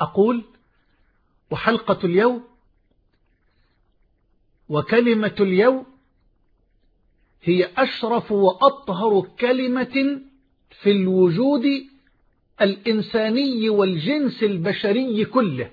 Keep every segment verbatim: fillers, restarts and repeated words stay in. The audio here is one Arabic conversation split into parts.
أقول وحلقة اليوم وكلمة اليوم هي أشرف وأطهر كلمة في الوجود الإنساني والجنس البشري كله،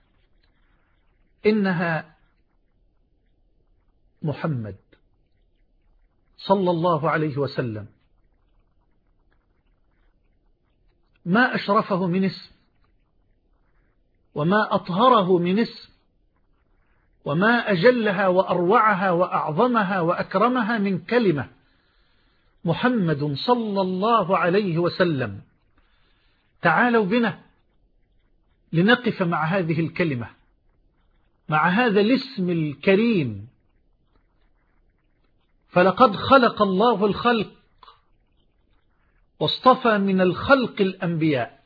إنها محمد صلى الله عليه وسلم. ما أشرفه من اسم، وما أطهره من اسم، وما أجلها وأروعها وأعظمها وأكرمها من كلمة محمد صلى الله عليه وسلم. تعالوا بنا لنقف مع هذه الكلمة، مع هذا الاسم الكريم. فلقد خلق الله الخلق واصطفى من الخلق الأنبياء،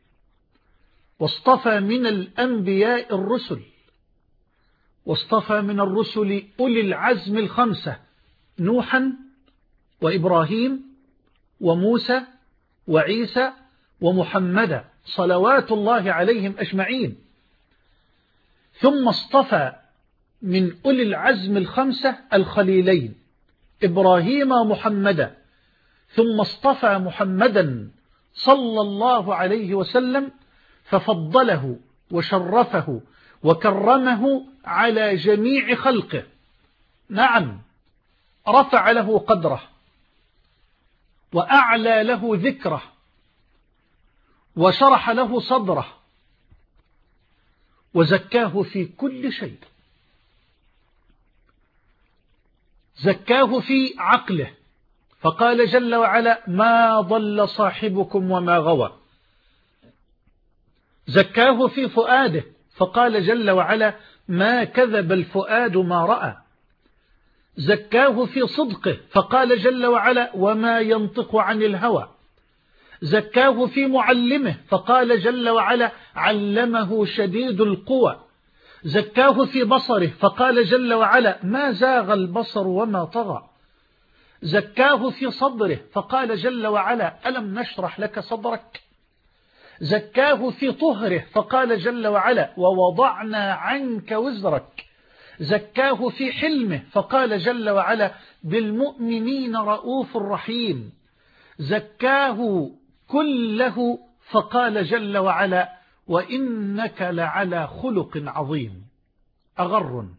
واصطفى من الأنبياء الرسل، واصطفى من الرسل أولي العزم الخمسة: نوحا وإبراهيم وموسى وعيسى ومحمد صلوات الله عليهم أجمعين. ثم اصطفى من أولي العزم الخمسة الخليلين إبراهيم ومحمدا، ثم اصطفى محمدا صلى الله عليه وسلم ففضله وشرفه وكرمه على جميع خلقه. نعم، رفع له قدره وأعلى له ذكره وشرح له صدره وزكاه في كل شيء. زكاه في عقله، فقال جل وعلا: ما ضل صاحبكم وما غوى. زكاه في فؤاده، فقال جل وعلا: ما كذب الفؤاد ما رأى. زكاه في صدقه، فقال جل وعلا: وما ينطق عن الهوى. زكاه في معلمه، فقال جل وعلا: علمه شديد القوى. زكاه في بصره، فقال جل وعلا: ما زاغ البصر وما طغى. زكاه في صدره، فقال جل وعلا: ألم نشرح لك صدرك. زكاه في طهره، فقال جل وعلا: ووضعنا عنك وزرك. زكاه في حلمه، فقال جل وعلا: بالمؤمنين رؤوف رحيم. زكاه كله، فقال جل وعلا: وإنك لعلى خلق عظيم. أغر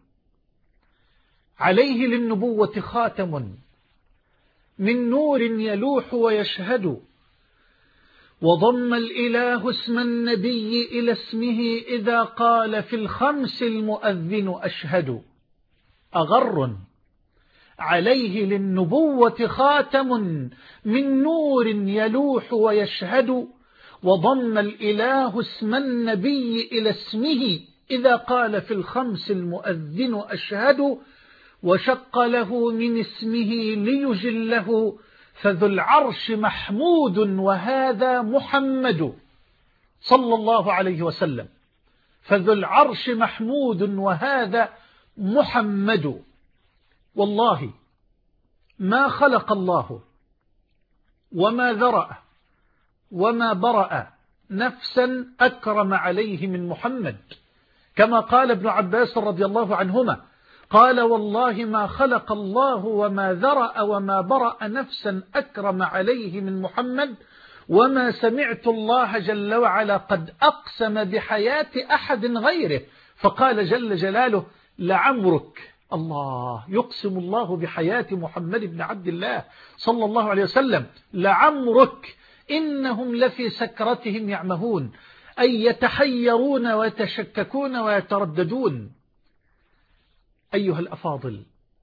عليه للنبوة خاتم من نور يلوح ويشهد، وضم الإله اسم النبي إلى اسمه إذا قال في الخمس المؤذن أشهد. أغر عليه للنبوة خاتم من نور يلوح ويشهد، وضم الإله اسم النبي إلى اسمه إذا قال في الخمس المؤذن أشهد، وشق له من اسمه ليجله فذو العرش محمود وهذا محمد صلى الله عليه وسلم. فذو العرش محمود وهذا محمد. والله ما خلق الله وما ذرأ وما برأ نفسا أكرم عليه من محمد، كما قال ابن عباس رضي الله عنهما: قال والله ما خلق الله وما ذرأ وما برأ نفسا أكرم عليه من محمد، وما سمعت الله جل وعلا قد أقسم بحياة أحد غيره. فقال جل جلاله: لعمرك. الله يقسم الله بحياة محمد بن عبد الله صلى الله عليه وسلم: لعمرك إنهم لفي سكرتهم يعمهون، أي يتحيرون ويتشككون ويترددون. أيها الأفاضل،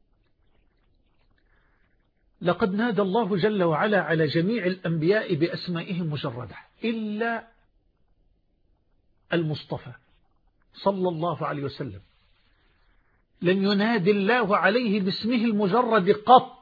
لقد نادى الله جل وعلا على جميع الأنبياء بأسمائهم مجردة إلا المصطفى صلى الله عليه وسلم. لم ينادي الله عليه باسمه المجرد قط.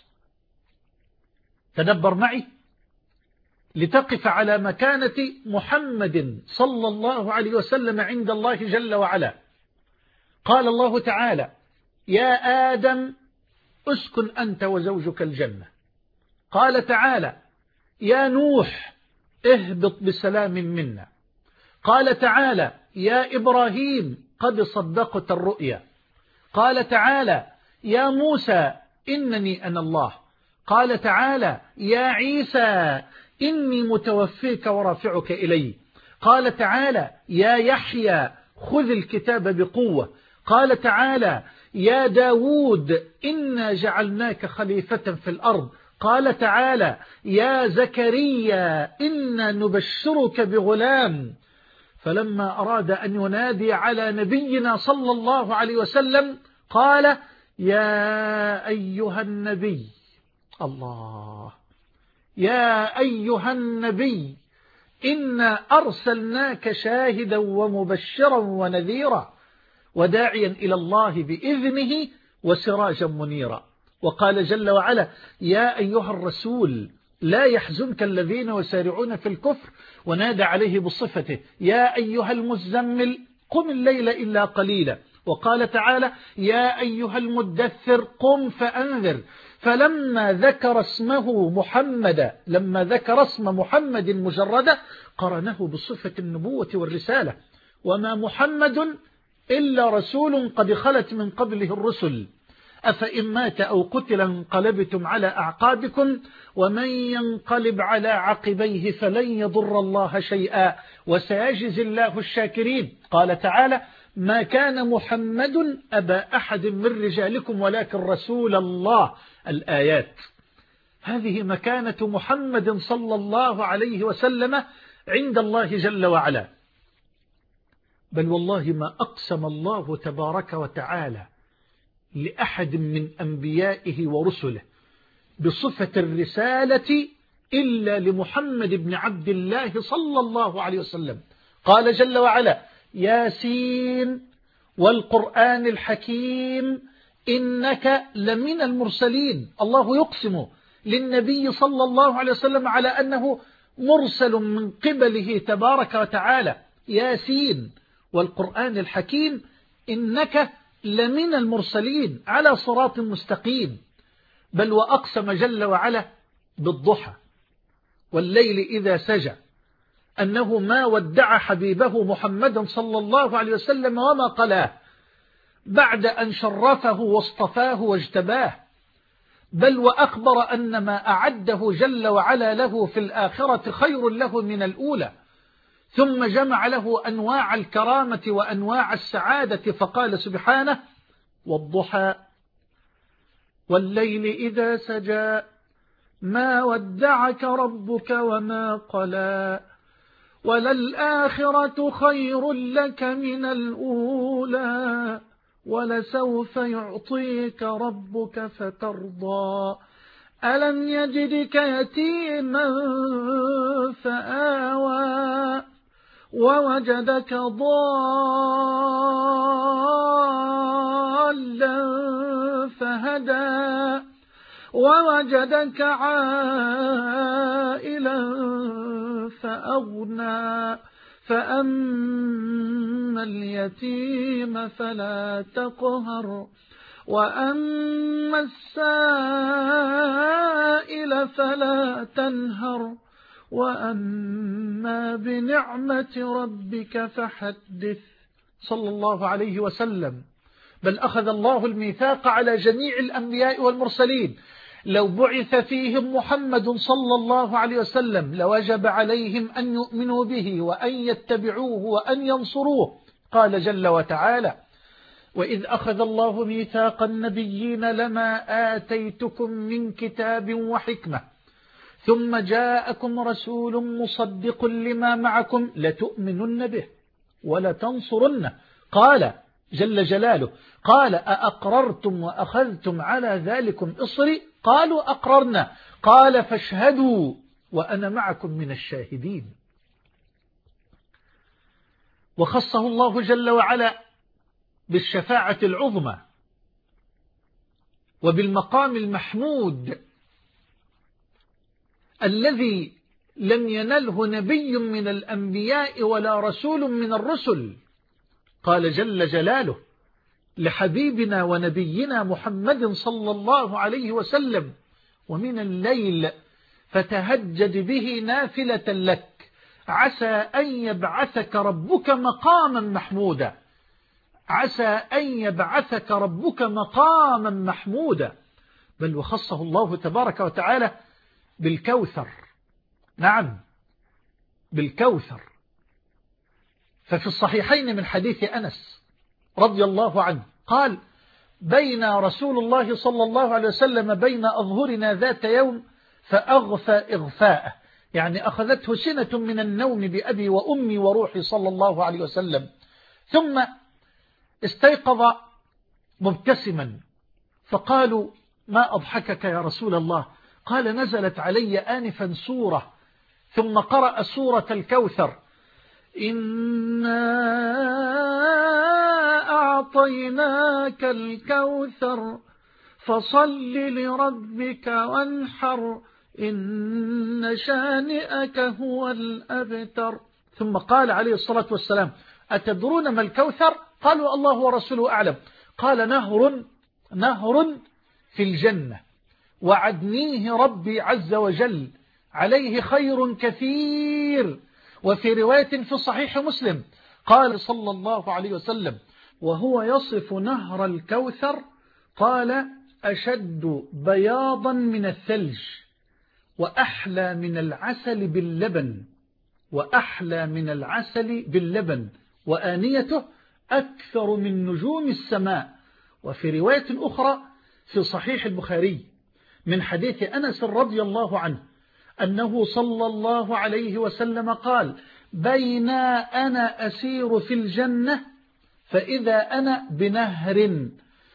تدبر معي لتقف على مكانة محمد صلى الله عليه وسلم عند الله جل وعلا. قال الله تعالى: يا آدم اسكن أنت وزوجك الجنة. قال تعالى: يا نوح اهبط بسلام منا. قال تعالى يا إبراهيم قد صدقت الرؤيا. قال تعالى يا موسى إنني أنا الله. قال تعالى يا عيسى إني متوفيك ورافعك إلي. قال تعالى يا يحيى خذ الكتاب بقوة. قال تعالى يا داود إنا جعلناك خليفة في الأرض. قال تعالى يا زكريا إنا نبشرك بغلام. فلما أراد أن ينادي على نبينا صلى الله عليه وسلم قال يا أيها النبي. الله. يا أيها النبي إنا أرسلناك شاهدا ومبشرا ونذيرا وداعيا إلى الله بإذنه وسراجا منيرا. وقال جل وعلا يا أيها الرسول لا يحزنك الذين يسارعون في الكفر ونادى عليه بصفته يا أيها المزمل قم الليل إلا قليلا. وقال تعالى يا أيها المدثر قم فأنذر. فلما ذكر اسمه محمد لما ذكر اسم محمد مجردا قرنه بصفة النبوة والرسالة. وما محمد إلا رسول قد خلت من قبله الرسل أفإن مات أو قتل انقلبتم على أعقابكم ومن ينقلب على عقبيه فلن يضر الله شيئا وسيجزي الله الشاكرين. قال تعالى ما كان محمد أبا أحد من رجالكم ولكن رسول الله. الآيات. هذه مكانة محمد صلى الله عليه وسلم عند الله جل وعلا. بل والله ما أقسم الله تبارك وتعالى لأحد من أنبيائه ورسله بصفة الرسالة إلا لمحمد بن عبد الله صلى الله عليه وسلم. قال جل وعلا ياسين والقرآن الحكيم إنك لمن المرسلين. الله يقسم للنبي صلى الله عليه وسلم على أنه مرسل من قبله تبارك وتعالى. ياسين والقرآن الحكيم إنك لمن المرسلين على صراط مستقيم. بل وأقسم جل وعلا بالضحى والليل إذا سجى أنه ما ودع حبيبه محمدا صلى الله عليه وسلم وما قلاه بعد أن شرفه واصطفاه واجتباه. بل وأخبر أن ما أعده جل وعلا له في الآخرة خير له من الأولى. ثم جمع له أنواع الكرامة وأنواع السعادة فقال سبحانه والضحى والليل إذا سجى ما ودعك ربك وما قلى وللآخرة خير لك من الأولى ولسوف يعطيك ربك فترضى ألم يجدك يتيما فآوى ووجدك ضالا فهدى ووجدك عائلا فأغنى فأما اليتيم فلا تقهر وأما السائل فلا تنهر وأما بنعمة ربك فحدث. صلى الله عليه وسلم. بل أخذ الله الميثاق على جميع الأنبياء والمرسلين لو بعث فيهم محمد صلى الله عليه وسلم لوجب عليهم أن يؤمنوا به وأن يتبعوه وأن ينصروه. قال جل وتعالى وإذ أخذ الله ميثاق النبيين لما آتيتكم من كتاب وحكمة ثم جاءكم رسول مصدق لما معكم لتؤمنن به ولتنصرنه. قال جل جلاله قال أأقررتم وأخذتم على ذلكم إصري قالوا أقررنا قال فاشهدوا وأنا معكم من الشاهدين. وخصه الله جل وعلا بالشفاعة العظمى وبالمقام المحمود الذي لم ينله نبي من الأنبياء ولا رسول من الرسل. قال جل جلاله لحبيبنا ونبينا محمد صلى الله عليه وسلم ومن الليل فتهجد به نافلة لك عسى أن يبعثك ربك مقاما محمودا، عسى أن يبعثك ربك مقاما محمودا. بل وخصه الله تبارك وتعالى بالكوثر، نعم بالكوثر. ففي الصحيحين من حديث أنس رضي الله عنه قال: بين رسول الله صلى الله عليه وسلم بين أظهرنا ذات يوم فأغفى إغفاءه، يعني أخذته سنة من النوم بأبي وأمي وروحي صلى الله عليه وسلم، ثم استيقظ مبتسما، فقالوا: ما أضحكك يا رسول الله؟ قال: نزلت علي آنفا سورة، ثم قرأ سورة الكوثر: إنا أعطيناك الكوثر فصل لربك وانحر إن شانئك هو الأبتر. ثم قال عليه الصلاة والسلام: أتدرون ما الكوثر؟ قالوا: الله ورسوله أعلم. قال: نهر نهر في الجنة وعدنيه ربي عز وجل، عليه خير كثير. وفي رواية في صحيح مسلم قال صلى الله عليه وسلم وهو يصف نهر الكوثر، قال: أشد بياضا من الثلج وأحلى من العسل باللبن، وأحلى من العسل باللبن، وآنيته أكثر من نجوم السماء. وفي رواية أخرى في صحيح البخاري من حديث أنس رضي الله عنه أنه صلى الله عليه وسلم قال: بين أنا أسير في الجنة فإذا أنا بنهر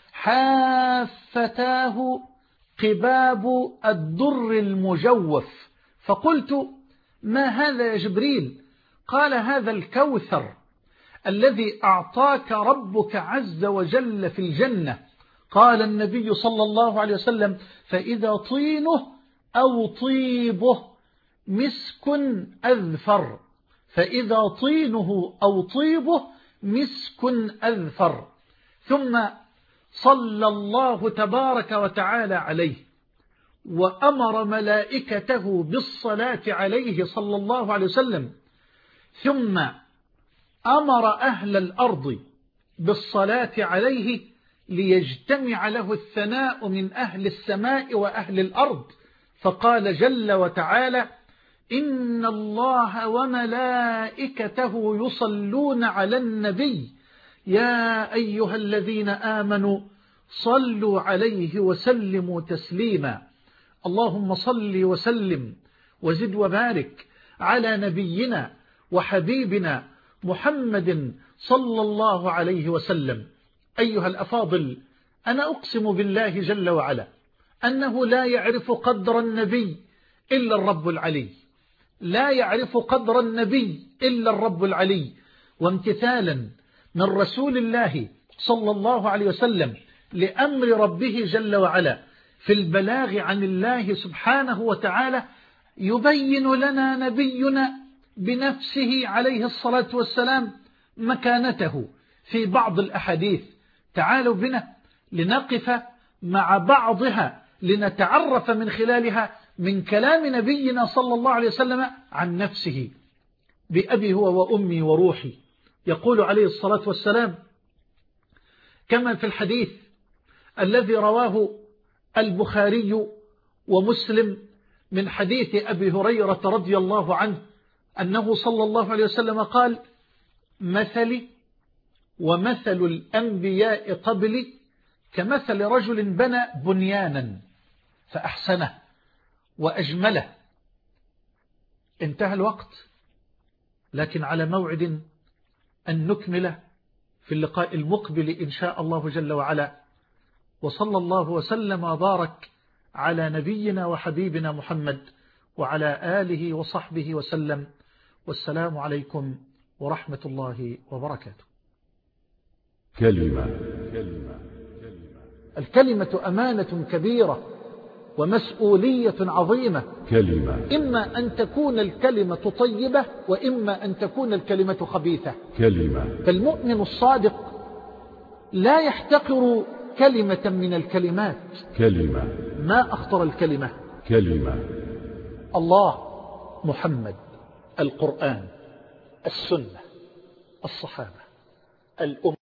حافتاه قباب الدر المجوف، فقلت: ما هذا يا جبريل؟ قال: هذا الكوثر الذي أعطاك ربك عز وجل في الجنة. قال النبي صلى الله عليه وسلم: فإذا طينه أو طيبه مسك أذفر، فإذا طينه أو طيبه مسك أذفر. ثم صلى الله تبارك وتعالى عليه وأمر ملائكته بالصلاة عليه صلى الله عليه وسلم، ثم أمر أهل الأرض بالصلاة عليه ليجتمع له الثناء من أهل السماء وأهل الأرض، فقال جل وتعالى: إن الله وملائكته يصلون على النبي يا أيها الذين آمنوا صلوا عليه وسلموا تسليما. اللهم صل وسلم وزد وبارك على نبينا وحبيبنا محمد صلى الله عليه وسلم. أيها الأفاضل، أنا أقسم بالله جل وعلا أنه لا يعرف قدر النبي إلا الرب العلي، لا يعرف قدر النبي إلا الرب العلي. وامتثالا من رسول الله صلى الله عليه وسلم لأمر ربه جل وعلا في البلاغ عن الله سبحانه وتعالى، يبين لنا نبينا بنفسه عليه الصلاة والسلام مكانته في بعض الأحاديث. تعالوا بنا لنقف مع بعضها لنتعرف من خلالها من كلام نبينا صلى الله عليه وسلم عن نفسه: بأبي هو وأمي وروحي. يقول عليه الصلاة والسلام كما في الحديث الذي رواه البخاري ومسلم من حديث أبي هريرة رضي الله عنه أنه صلى الله عليه وسلم قال: مثلي ومثل الأنبياء قبلي كمثل رجل بنى بنيانا فأحسنه وأجمله. انتهى الوقت، لكن على موعد أن نكمل في اللقاء المقبل إن شاء الله جل وعلا. وصلى الله وسلم وبارك على نبينا وحبيبنا محمد وعلى آله وصحبه وسلم، والسلام عليكم ورحمة الله وبركاته. كلمة الكلمة أمانة كبيرة ومسؤولية عظيمة. كلمة إما أن تكون الكلمة طيبة وإما أن تكون الكلمة خبيثة. كلمة فالمؤمن الصادق لا يحتقر كلمة من الكلمات. كلمة ما أخطر الكلمة؟ كلمة الله، محمد، القرآن، السنة، الصحابة، الأمة.